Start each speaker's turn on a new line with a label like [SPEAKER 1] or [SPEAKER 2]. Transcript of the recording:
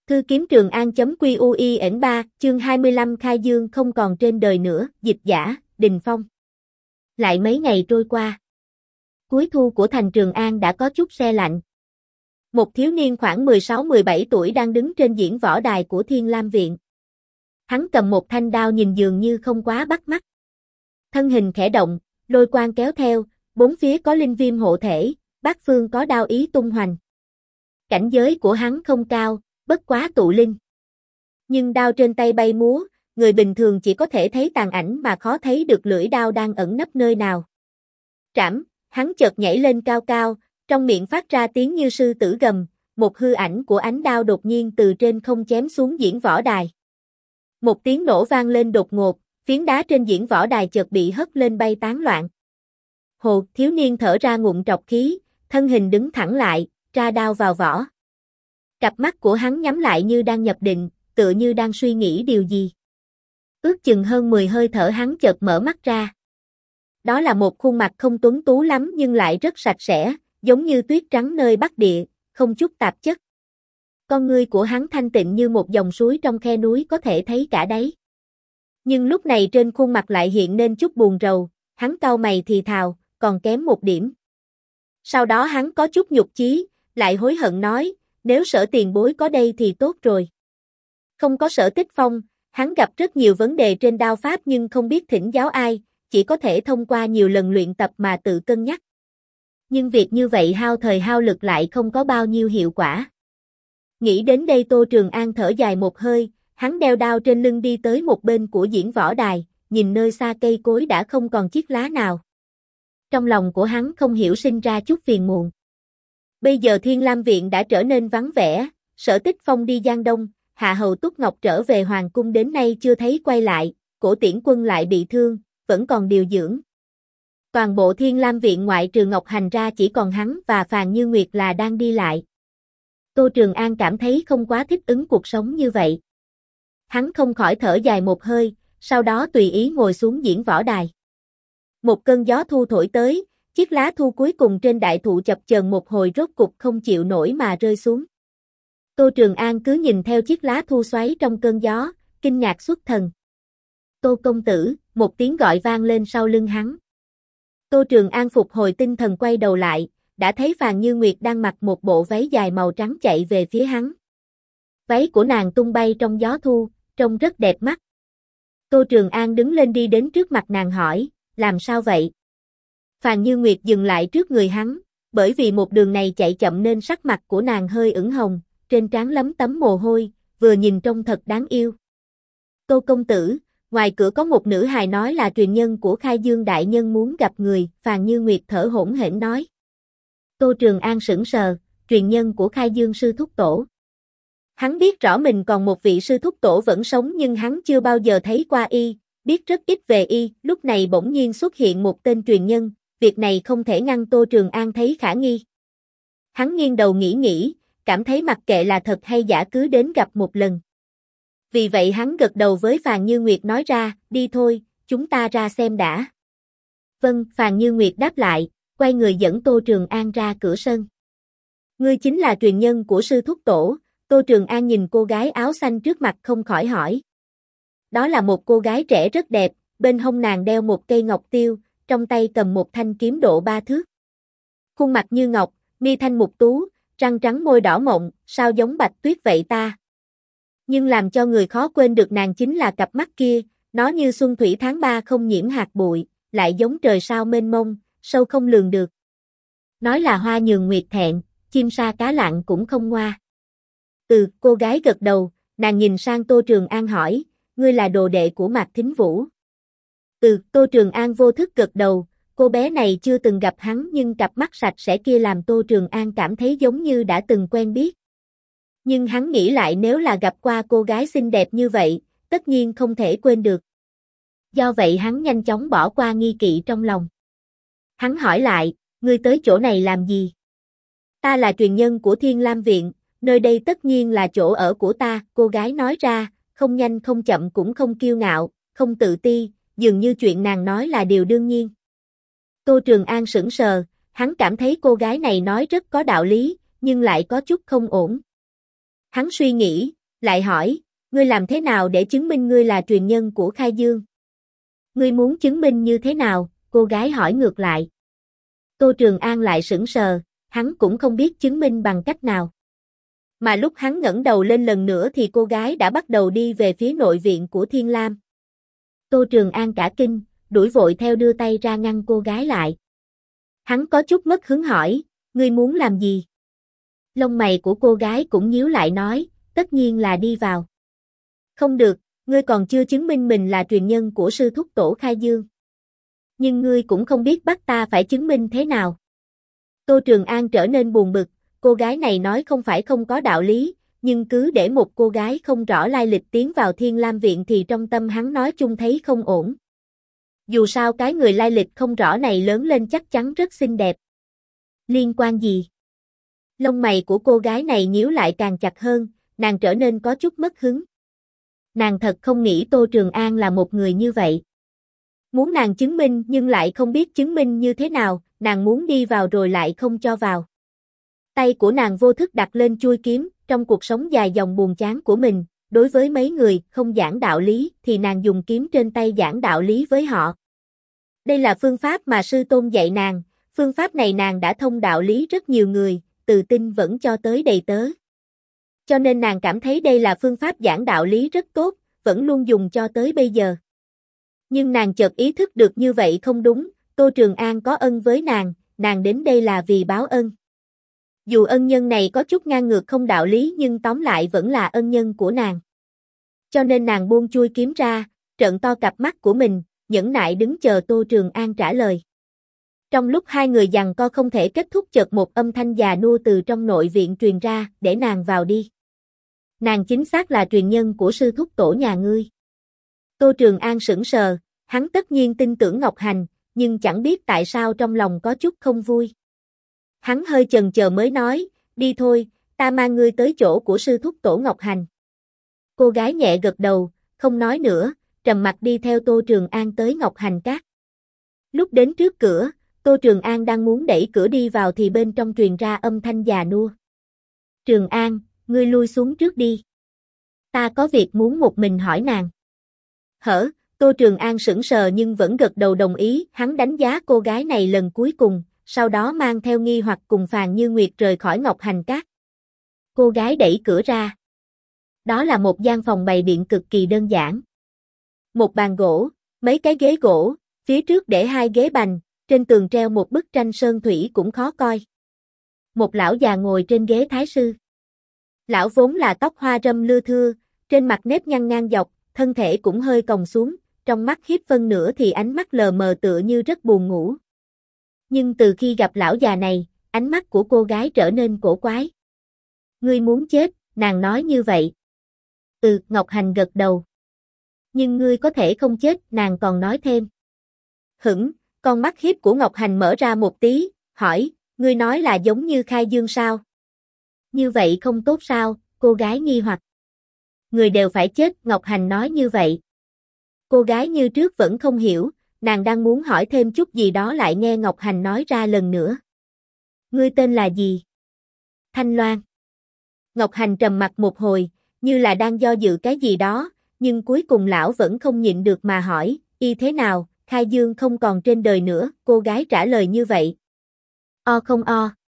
[SPEAKER 1] Thư kiếm Trường An.QUIN3, chương 25 Khai Dương không còn trên đời nữa, dịch giả, Đình Phong. Lại mấy ngày trôi qua. Cuối thu của thành Trường An đã có chút se lạnh. Một thiếu niên khoảng 16-17 tuổi đang đứng trên diễn võ đài của Thiên Lam Viện. Hắn cầm một thanh đao nhìn dường như không quá bắt mắt. Thân hình khẽ động, lôi quang kéo theo, bốn phía có linh viêm hộ thể, bát phương có đao ý tung hoành. Cảnh giới của hắn không cao, bất quá tụ linh. Nhưng đao trên tay bay múa, người bình thường chỉ có thể thấy tàn ảnh mà khó thấy được lưỡi đao đang ẩn nấp nơi nào. Trảm, hắn chợt nhảy lên cao cao, trong miệng phát ra tiếng như sư tử gầm, một hư ảnh của ánh đao đột nhiên từ trên không chém xuống diễn võ đài. Một tiếng nổ vang lên đột ngột, phiến đá trên diễn võ đài chợt bị hất lên bay tán loạn. Hồ, thiếu niên thở ra ngụm trọc khí, thân hình đứng thẳng lại, tra đao vào vỏ. Cặp mắt của hắn nhắm lại như đang nhập định, tựa như đang suy nghĩ điều gì. Ước chừng hơn 10 hơi thở hắn chợt mở mắt ra. Đó là một khuôn mặt không tuấn tú lắm nhưng lại rất sạch sẽ, giống như tuyết trắng nơi Bắc Địa, không chút tạp chất. Con ngươi của hắn thanh tịnh như một dòng suối trong khe núi có thể thấy cả đáy. Nhưng lúc này trên khuôn mặt lại hiện nên chút buồn rầu, hắn cau mày thì thào, còn kém một điểm. Sau đó hắn có chút nhục chí, lại hối hận nói, nếu Sở tiền bối có đây thì tốt rồi. Không có Sở Tích Phong, hắn gặp rất nhiều vấn đề trên đao pháp nhưng không biết thỉnh giáo ai, chỉ có thể thông qua nhiều lần luyện tập mà tự cân nhắc. Nhưng việc như vậy hao thời hao lực lại không có bao nhiêu hiệu quả. Nghĩ đến đây Tô Trường An thở dài một hơi, hắn đeo đao trên lưng đi tới một bên của diễn võ đài, nhìn nơi xa cây cối đã không còn chiếc lá nào. Trong lòng của hắn không hiểu sinh ra chút phiền muộn. Bây giờ Thiên Lam Viện đã trở nên vắng vẻ, Sở Tích Phong đi Giang Đông, Hạ Hầu Túc Ngọc trở về Hoàng Cung đến nay chưa thấy quay lại, Cổ Tiễn Quân lại bị thương, vẫn còn điều dưỡng. Toàn bộ Thiên Lam Viện ngoại trừ Ngọc Hành ra chỉ còn hắn và Phàn Như Nguyệt là đang đi lại. Tô Trường An cảm thấy không quá thích ứng cuộc sống như vậy. Hắn không khỏi thở dài một hơi, sau đó tùy ý ngồi xuống diễn võ đài. Một cơn gió thu thổi tới, chiếc lá thu cuối cùng trên đại thụ chập chờn một hồi rốt cục không chịu nổi mà rơi xuống. Tô Trường An cứ nhìn theo chiếc lá thu xoáy trong cơn gió, kinh ngạc xuất thần. Tô công tử, một tiếng gọi vang lên sau lưng hắn. Tô Trường An phục hồi tinh thần quay đầu lại, đã thấy Phàn Như Nguyệt đang mặc một bộ váy dài màu trắng chạy về phía hắn. Váy của nàng tung bay trong gió thu, trông rất đẹp mắt. Tô Trường An đứng lên đi đến trước mặt nàng hỏi, làm sao vậy? Phàn Như Nguyệt dừng lại trước người hắn, bởi vì một đường này chạy chậm nên sắc mặt của nàng hơi ửng hồng, trên trán lấm tấm mồ hôi, vừa nhìn trông thật đáng yêu. Tô công tử, ngoài cửa có một nữ hài nói là truyền nhân của Khai Dương đại nhân muốn gặp người, Phàn Như Nguyệt thở hổn hển nói. Tô Trường An sững sờ, truyền nhân của Khai Dương sư thúc tổ. Hắn biết rõ mình còn một vị sư thúc tổ vẫn sống nhưng hắn chưa bao giờ thấy qua y, biết rất ít về y, lúc này bỗng nhiên xuất hiện một tên truyền nhân, việc này không thể ngăn Tô Trường An thấy khả nghi. Hắn nghiêng đầu nghĩ, cảm thấy mặc kệ là thật hay giả cứ đến gặp một lần. Vì vậy hắn gật đầu với Phàn Như Nguyệt nói ra, đi thôi, chúng ta ra xem đã. Vâng, Phàn Như Nguyệt đáp lại, quay người dẫn Tô Trường An ra cửa sân. Ngươi chính là truyền nhân của sư thúc tổ, Tô Trường An nhìn cô gái áo xanh trước mặt không khỏi hỏi. Đó là một cô gái trẻ rất đẹp, bên hông nàng đeo một cây ngọc tiêu, trong tay cầm một thanh kiếm độ 3 thước. Khuôn mặt như ngọc, mi thanh mục tú, răng trắng môi đỏ mọng, sao giống Bạch Tuyết vậy ta? Nhưng làm cho người khó quên được nàng chính là cặp mắt kia, nó như xuân thủy tháng 3 không nhiễm hạt bụi, lại giống trời sao mênh mông, sâu không lường được. Nói là hoa nhường nguyệt thẹn, chim sa cá lặng cũng không ngoa. Cô gái gật đầu, nàng nhìn sang Tô Trường An hỏi, ngươi là đồ đệ của Mạc Thính Vũ. Tô Trường An vô thức gật đầu, cô bé này chưa từng gặp hắn nhưng cặp mắt sạch sẽ kia làm Tô Trường An cảm thấy giống như đã từng quen biết. Nhưng hắn nghĩ lại nếu là gặp qua cô gái xinh đẹp như vậy, tất nhiên không thể quên được. Do vậy hắn nhanh chóng bỏ qua nghi kỵ trong lòng. Hắn hỏi lại, ngươi tới chỗ này làm gì? Ta là truyền nhân của Thiên Lam Viện, nơi đây tất nhiên là chỗ ở của ta, cô gái nói ra, không nhanh không chậm cũng không kiêu ngạo, không tự ti, dường như chuyện nàng nói là điều đương nhiên. Tô Trường An sững sờ, hắn cảm thấy cô gái này nói rất có đạo lý, nhưng lại có chút không ổn. Hắn suy nghĩ, Lại hỏi, ngươi làm thế nào để chứng minh ngươi là truyền nhân của Khai Dương? Ngươi muốn chứng minh như thế nào? Cô gái hỏi ngược lại. Tô Trường An lại sững sờ, hắn cũng không biết chứng minh bằng cách nào. Mà lúc hắn ngẩng đầu lên lần nữa thì cô gái đã bắt đầu đi về phía nội viện của Thiên Lam. Tô Trường An cả kinh, đuổi vội theo đưa tay ra ngăn cô gái lại. Hắn có chút mất hứng hỏi, ngươi muốn làm gì? Lông mày của cô gái cũng nhíu lại nói, tất nhiên là đi vào. Không được, ngươi còn chưa chứng minh mình là truyền nhân của sư thúc tổ Khai Dương. Nhưng ngươi cũng không biết bắt ta phải chứng minh thế nào. Tô Trường An trở nên buồn bực, cô gái này nói không phải không có đạo lý, nhưng cứ để một cô gái không rõ lai lịch tiến vào Thiên Lam Viện thì trong tâm hắn nói chung thấy không ổn. Dù sao cái người lai lịch không rõ này lớn lên chắc chắn rất xinh đẹp. Liên quan gì? Lông mày của cô gái này nhíu lại càng chặt hơn, nàng trở nên có chút mất hứng. Nàng thật không nghĩ Tô Trường An là một người như vậy. Muốn nàng chứng minh nhưng lại không biết chứng minh như thế nào, nàng muốn đi vào rồi lại không cho vào. Tay của nàng vô thức đặt lên chuôi kiếm, trong cuộc sống dài dòng buồn chán của mình, đối với mấy người không giảng đạo lý thì nàng dùng kiếm trên tay giảng đạo lý với họ. Đây là phương pháp mà sư tôn dạy nàng, phương pháp này nàng đã thông đạo lý rất nhiều người, từ tinh vẫn cho tới đầy tớ. Cho nên nàng cảm thấy đây là phương pháp giảng đạo lý rất tốt, vẫn luôn dùng cho tới bây giờ. Nhưng nàng chợt ý thức được như vậy không đúng, Tô Trường An có ân với nàng đến đây là vì báo ân. Dù ân nhân này có chút ngang ngược không đạo lý nhưng tóm lại vẫn là ân nhân của nàng. Cho nên nàng buông chuôi kiếm ra, trợn to cặp mắt của mình, nhẫn nại đứng chờ Tô Trường An trả lời. Trong lúc hai người giằng co không thể kết thúc chợt một âm thanh già nua từ trong nội viện truyền ra, để nàng vào đi. Nàng chính xác là truyền nhân của sư thúc tổ nhà ngươi. Tô Trường An sững sờ, hắn tất nhiên tin tưởng Ngọc Hành, nhưng chẳng biết tại sao trong lòng có chút không vui. Hắn hơi chần chờ mới nói, đi thôi, ta mang ngươi tới chỗ của sư thúc tổ Ngọc Hành. Cô gái nhẹ gật đầu, không nói nữa, trầm mặc đi theo Tô Trường An tới Ngọc Hành Các. Lúc đến trước cửa, Tô Trường An đang muốn đẩy cửa đi vào thì bên trong truyền ra âm thanh già nua. Trường An, ngươi lui xuống trước đi. Ta có việc muốn một mình hỏi nàng. Tô Trường An sững sờ nhưng vẫn gật đầu đồng ý, hắn đánh giá cô gái này lần cuối cùng, sau đó mang theo nghi hoặc cùng Phàn Như Nguyệt rời khỏi Ngọc Hành Các. Cô gái đẩy cửa ra. Đó là một gian phòng bày biện cực kỳ đơn giản. Một bàn gỗ, mấy cái ghế gỗ, phía trước để hai ghế bành, trên tường treo một bức tranh sơn thủy cũng khó coi. Một lão già ngồi trên ghế thái sư. Lão vốn là tóc hoa râm lưa thưa, trên mặt nếp nhăn ngang dọc, thân thể cũng hơi còng xuống, trong mắt hiếp phân nửa thì ánh mắt lờ mờ tựa như rất buồn ngủ. Nhưng từ khi gặp lão già này, ánh mắt của cô gái trở nên cổ quái. Ngươi muốn chết, nàng nói như vậy. Ngọc Hành gật đầu. Nhưng ngươi có thể không chết, nàng còn nói thêm. Con mắt hiếp của Ngọc Hành mở ra một tí, hỏi, ngươi nói là giống như Khai Dương sao? Như vậy không tốt sao? Cô gái nghi hoặc. Người đều phải chết, Ngọc Hành nói như vậy. Cô gái như trước vẫn không hiểu, nàng đang muốn hỏi thêm chút gì đó lại nghe Ngọc Hành nói ra lần nữa. Ngươi tên là gì? Thanh Loan. Ngọc Hành trầm mặt một hồi, như là đang do dự cái gì đó, nhưng cuối cùng lão vẫn không nhịn được mà hỏi, y thế nào, Khai Dương không còn trên đời nữa, cô gái trả lời như vậy. O không o.